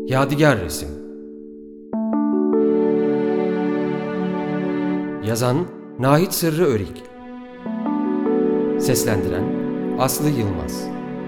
Yadigar resim. Yazan Nahit Sırrı Örik. Seslendiren Aslı Yılmaz.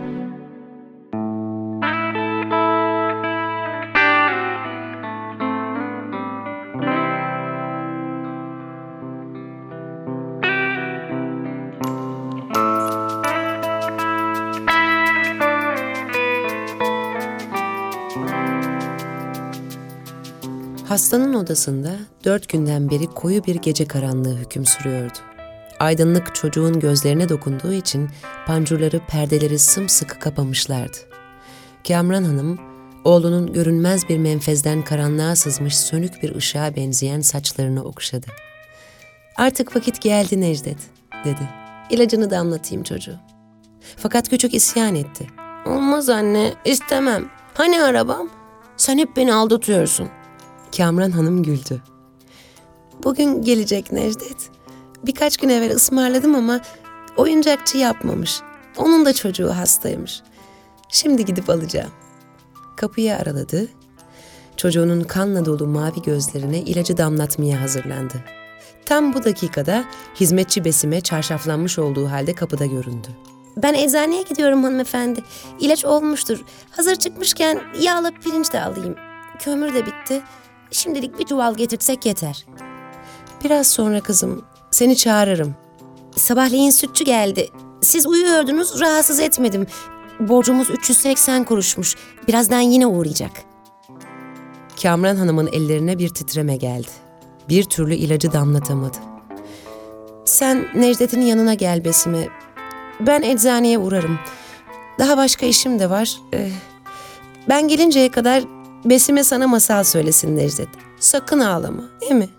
Hastanın odasında 4 günden beri koyu bir gece karanlığı hüküm sürüyordu. Aydınlık çocuğun gözlerine dokunduğu için pancurları, perdeleri sımsıkı kapamışlardı. Kamran Hanım, oğlunun görünmez bir menfezden karanlığa sızmış sönük bir ışığa benzeyen saçlarını okşadı. "Artık vakit geldi Necdet," dedi. "İlacını damlatayım çocuğu." Fakat küçük isyan etti. "Olmaz anne, istemem. Hani arabam? Sen hep beni aldatıyorsun." Kamran Hanım güldü. "Bugün gelecek Necdet. Birkaç gün evvel ısmarladım ama oyuncakçı yapmamış. Onun da çocuğu hastaymış. Şimdi gidip alacağım." Kapıyı araladı. Çocuğunun kanla dolu mavi gözlerine ilacı damlatmaya hazırlandı. Tam bu dakikada hizmetçi Besime çarşaflanmış olduğu halde kapıda göründü. "Ben eczaneye gidiyorum hanımefendi. İlaç olmuştur. Hazır çıkmışken yağla pirinç de alayım. Kömür de bitti. Şimdilik bir çuval getirsek yeter." "Biraz sonra kızım. Seni çağırırım." "Sabahleyin sütçü geldi. Siz uyuyordunuz, rahatsız etmedim. Borcumuz 380 kuruşmuş. Birazdan yine uğrayacak." Kamran Hanım'ın ellerine bir titreme geldi. Bir türlü ilacı damlatamadı. "Sen Necdet'in yanına gel Besime. Ben eczaneye uğrarım. Daha başka işim de var. Ben gelinceye kadar Besime sana masal söylesin Necdet. Sakın ağlama, değil mi?"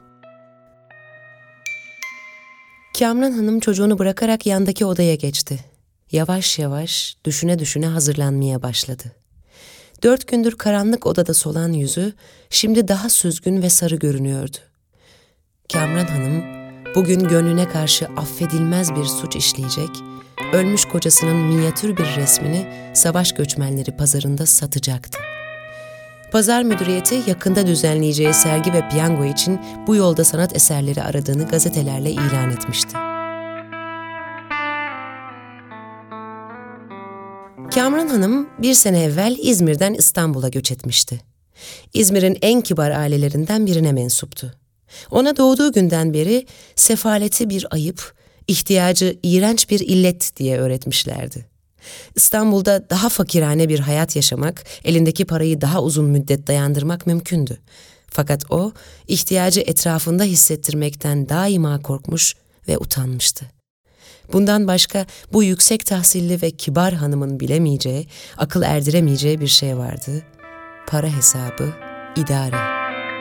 Kamran Hanım çocuğunu bırakarak yandaki odaya geçti. Yavaş yavaş düşüne düşüne hazırlanmaya başladı. 4 gündür karanlık odada solan yüzü şimdi daha süzgün ve sarı görünüyordu. Kamran Hanım bugün gönlüne karşı affedilmez bir suç işleyecek, ölmüş kocasının minyatür bir resmini savaş göçmenleri pazarında satacaktı. Pazar müdüriyeti yakında düzenleyeceği sergi ve piyango için bu yolda sanat eserleri aradığını gazetelerle ilan etmişti. Kamran Hanım 1 sene evvel İzmir'den İstanbul'a göç etmişti. İzmir'in en kibar ailelerinden birine mensuptu. Ona doğduğu günden beri sefaleti bir ayıp, ihtiyacı iğrenç bir illet diye öğretmişlerdi. İstanbul'da daha fakirane bir hayat yaşamak, elindeki parayı daha uzun müddet dayandırmak mümkündü. Fakat o, ihtiyacı etrafında hissettirmekten daima korkmuş ve utanmıştı. Bundan başka bu yüksek tahsilli ve kibar hanımın bilemeyeceği, akıl erdiremeyeceği bir şey vardı. Para hesabı, idare.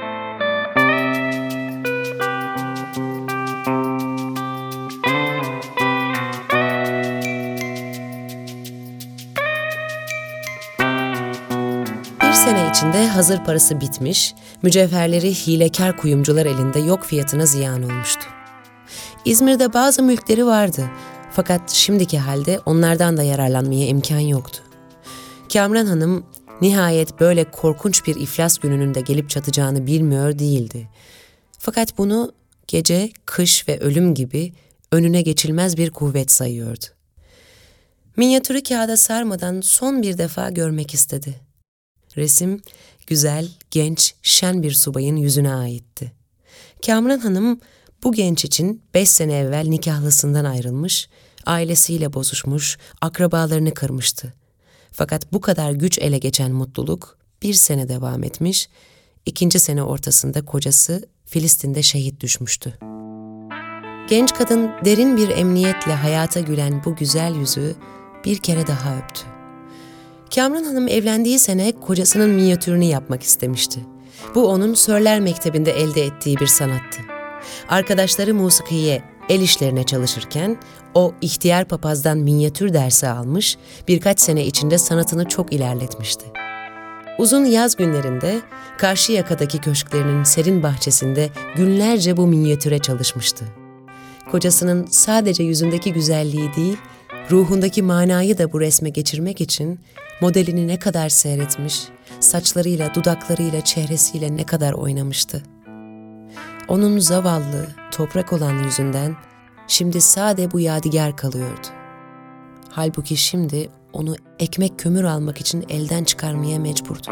Bir sene içinde hazır parası bitmiş, mücevherleri hilekar kuyumcular elinde yok fiyatına ziyan olmuştu. İzmir'de bazı mülkleri vardı fakat şimdiki halde onlardan da yararlanmaya imkan yoktu. Kamran Hanım nihayet böyle korkunç bir iflas gününün de gelip çatacağını bilmiyor değildi. Fakat bunu gece, kış ve ölüm gibi önüne geçilmez bir kuvvet sayıyordu. Minyatürü kağıda sarmadan son bir defa görmek istedi. Resim, güzel, genç, şen bir subayın yüzüne aitti. Kamran Hanım bu genç için 5 sene evvel nikahlısından ayrılmış, ailesiyle bozuşmuş, akrabalarını kırmıştı. Fakat bu kadar güç ele geçen mutluluk 1 sene devam etmiş, 2. sene ortasında kocası Filistin'de şehit düşmüştü. Genç kadın derin bir emniyetle hayata gülen bu güzel yüzü bir kere daha öptü. Kamran Hanım evlendiği sene kocasının minyatürünü yapmak istemişti. Bu onun Sörler Mektebi'nde elde ettiği bir sanattı. Arkadaşları musikiye, el işlerine çalışırken o ihtiyar papazdan minyatür dersi almış, birkaç sene içinde sanatını çok ilerletmişti. Uzun yaz günlerinde Karşıyaka'daki köşklerinin serin bahçesinde günlerce bu minyatüre çalışmıştı. Kocasının sadece yüzündeki güzelliği değil, ruhundaki manayı da bu resme geçirmek için modelini ne kadar seyretmiş, saçlarıyla, dudaklarıyla, çehresiyle ne kadar oynamıştı. Onun zavallı, toprak olan yüzünden şimdi sade bu yadigar kalıyordu. Halbuki şimdi onu ekmek kömür almak için elden çıkarmaya mecburdu.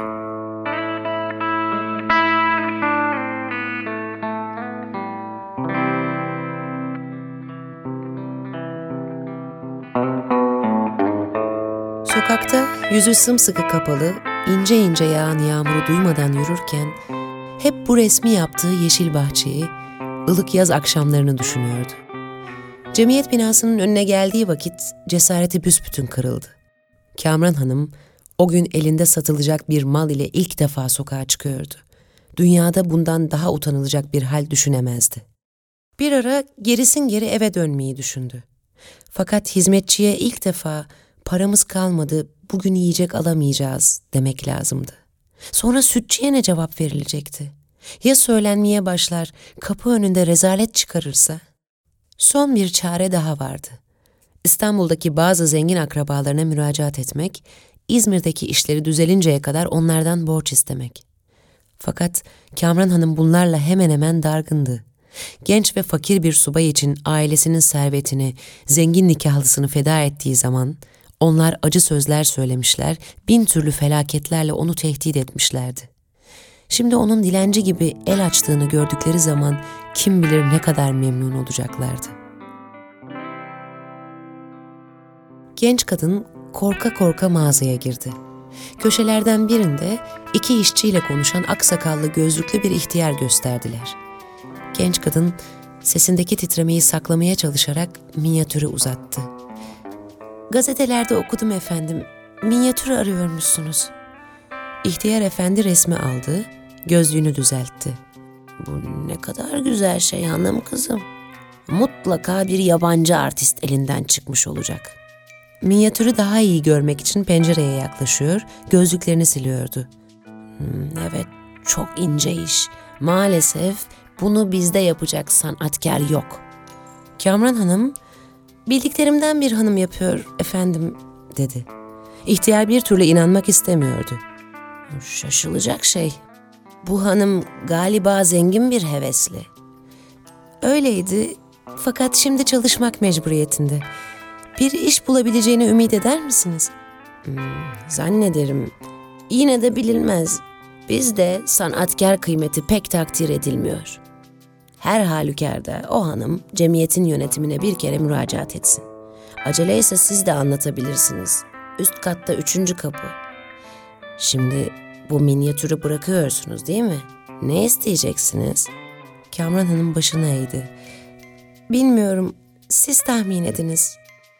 Sokakta yüzü sımsıkı kapalı, ince ince yağan yağmuru duymadan yürürken hep bu resmi yaptığı yeşil bahçeyi, ılık yaz akşamlarını düşünüyordu. Cemiyet binasının önüne geldiği vakit cesareti büsbütün kırıldı. Kamran Hanım o gün elinde satılacak bir mal ile ilk defa sokağa çıkıyordu. Dünyada bundan daha utanılacak bir hal düşünemezdi. Bir ara gerisin geri eve dönmeyi düşündü. Fakat hizmetçiye ilk defa paramız kalmadı, bugün yiyecek alamayacağız demek lazımdı. Sonra sütçüye ne cevap verilecekti? Ya söylenmeye başlar, kapı önünde rezalet çıkarırsa? Son bir çare daha vardı. İstanbul'daki bazı zengin akrabalarına müracaat etmek, İzmir'deki işleri düzelinceye kadar onlardan borç istemek. Fakat Kamran Hanım bunlarla hemen hemen dargındı. Genç ve fakir bir subay için ailesinin servetini, zengin nikahlısını feda ettiği zaman onlar acı sözler söylemişler, bin türlü felaketlerle onu tehdit etmişlerdi. Şimdi onun dilenci gibi el açtığını gördükleri zaman kim bilir ne kadar memnun olacaklardı. Genç kadın korka korka mağazaya girdi. Köşelerden birinde iki işçiyle konuşan aksakallı gözlüklü bir ihtiyar gösterdiler. Genç kadın sesindeki titremeyi saklamaya çalışarak minyatürü uzattı. "Gazetelerde okudum efendim, minyatür arıyormuşsunuz." İhtiyar efendi resmi aldı, gözlüğünü düzeltti. "Bu ne kadar güzel şey hanım kızım. Mutlaka bir yabancı artist elinden çıkmış olacak." Minyatürü daha iyi görmek için pencereye yaklaşıyor, gözlüklerini siliyordu. "Evet, çok ince iş. Maalesef bunu bizde yapacak sanatkar yok." Kamran Hanım, "Bildiklerimden bir hanım yapıyor efendim," dedi. İhtiyar bir türlü inanmak istemiyordu. "Şaşılacak şey. Bu hanım galiba zengin bir hevesli." "Öyleydi, fakat şimdi çalışmak mecburiyetinde. Bir iş bulabileceğini ümit eder misiniz?" Zannederim. Yine de bilinmez. Bizde sanatkar kıymeti pek takdir edilmiyor. Her halükarda o hanım cemiyetin yönetimine bir kere müracaat etsin. Aceleyse siz de anlatabilirsiniz. Üst katta 3. kapı. Şimdi bu minyatürü bırakıyorsunuz değil mi? Ne isteyeceksiniz?" Kamran Hanım başını eğdi. "Bilmiyorum, siz tahmin ediniz."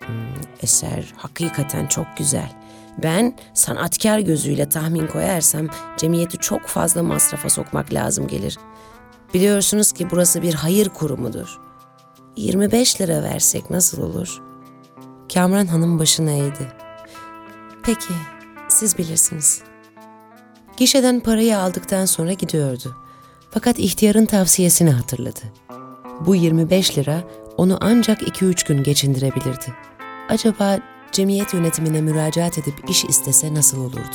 "Eser hakikaten çok güzel. Ben sanatkar gözüyle tahmin koyarsam cemiyeti çok fazla masrafa sokmak lazım gelir. Biliyorsunuz ki burası bir hayır kurumudur. 25 lira versek nasıl olur?" Kamran Hanım başını eğdi. "Peki, siz bilirsiniz." Gişeden parayı aldıktan sonra gidiyordu. Fakat ihtiyarın tavsiyesini hatırladı. Bu 25 lira onu ancak 2-3 gün geçindirebilirdi. Acaba cemiyet yönetimine müracaat edip iş istese nasıl olurdu?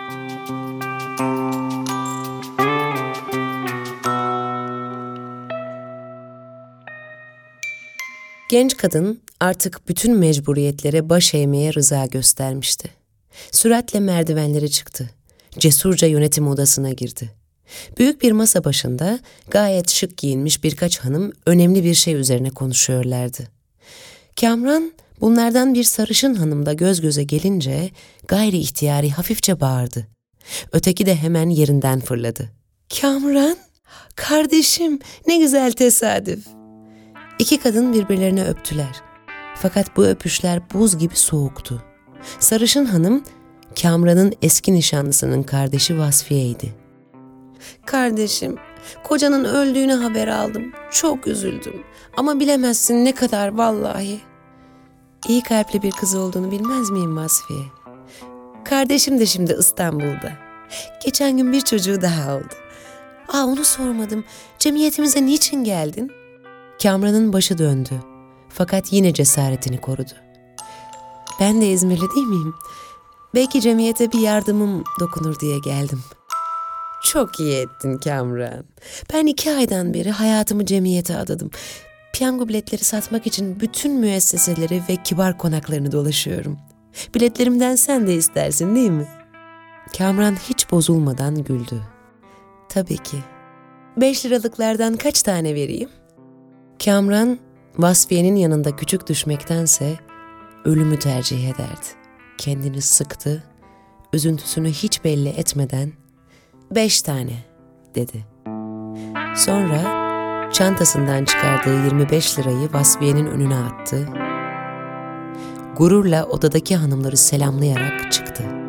Genç kadın artık bütün mecburiyetlere baş eğmeye rıza göstermişti. Süratle merdivenleri çıktı. Cesurca yönetim odasına girdi. Büyük bir masa başında gayet şık giyinmiş birkaç hanım önemli bir şey üzerine konuşuyorlardı. Kamran bunlardan bir sarışın hanımla göz göze gelince gayri ihtiyari hafifçe bağırdı. Öteki de hemen yerinden fırladı. "Kamran, kardeşim, ne güzel tesadüf." İki kadın birbirlerine öptüler. Fakat bu öpüşler buz gibi soğuktu. Sarışın hanım Kamran'ın eski nişanlısının kardeşi Vasfiye'ydi. "Kardeşim, kocanın öldüğünü haber aldım. Çok üzüldüm. Ama bilemezsin ne kadar vallahi." "İyi kalpli bir kız olduğunu bilmez miyim Vasfiye?" "Kardeşim de şimdi İstanbul'da. Geçen gün bir çocuğu daha oldu." Onu sormadım. Cemiyetimize niçin geldin?" Kamran'ın başı döndü. Fakat yine cesaretini korudu. "Ben de İzmirli değil miyim? Belki cemiyete bir yardımım dokunur diye geldim. Çok iyi ettin Kamran. Ben 2 aydan beri hayatımı cemiyete adadım. Piyango biletleri satmak için bütün müesseseleri ve kibar konaklarını dolaşıyorum. Biletlerimden sen de istersin değil mi? Kamran hiç bozulmadan güldü. Tabii ki. 5 liralıklardan kaç tane vereyim? Kamran, Vasfiye'nin yanında küçük düşmektense ölümü tercih ederdi. Kendini sıktı, üzüntüsünü hiç belli etmeden 5 tane dedi. Sonra çantasından çıkardığı 25 lirayı Vasfiye'nin önüne attı. Gururla odadaki hanımları selamlayarak çıktı.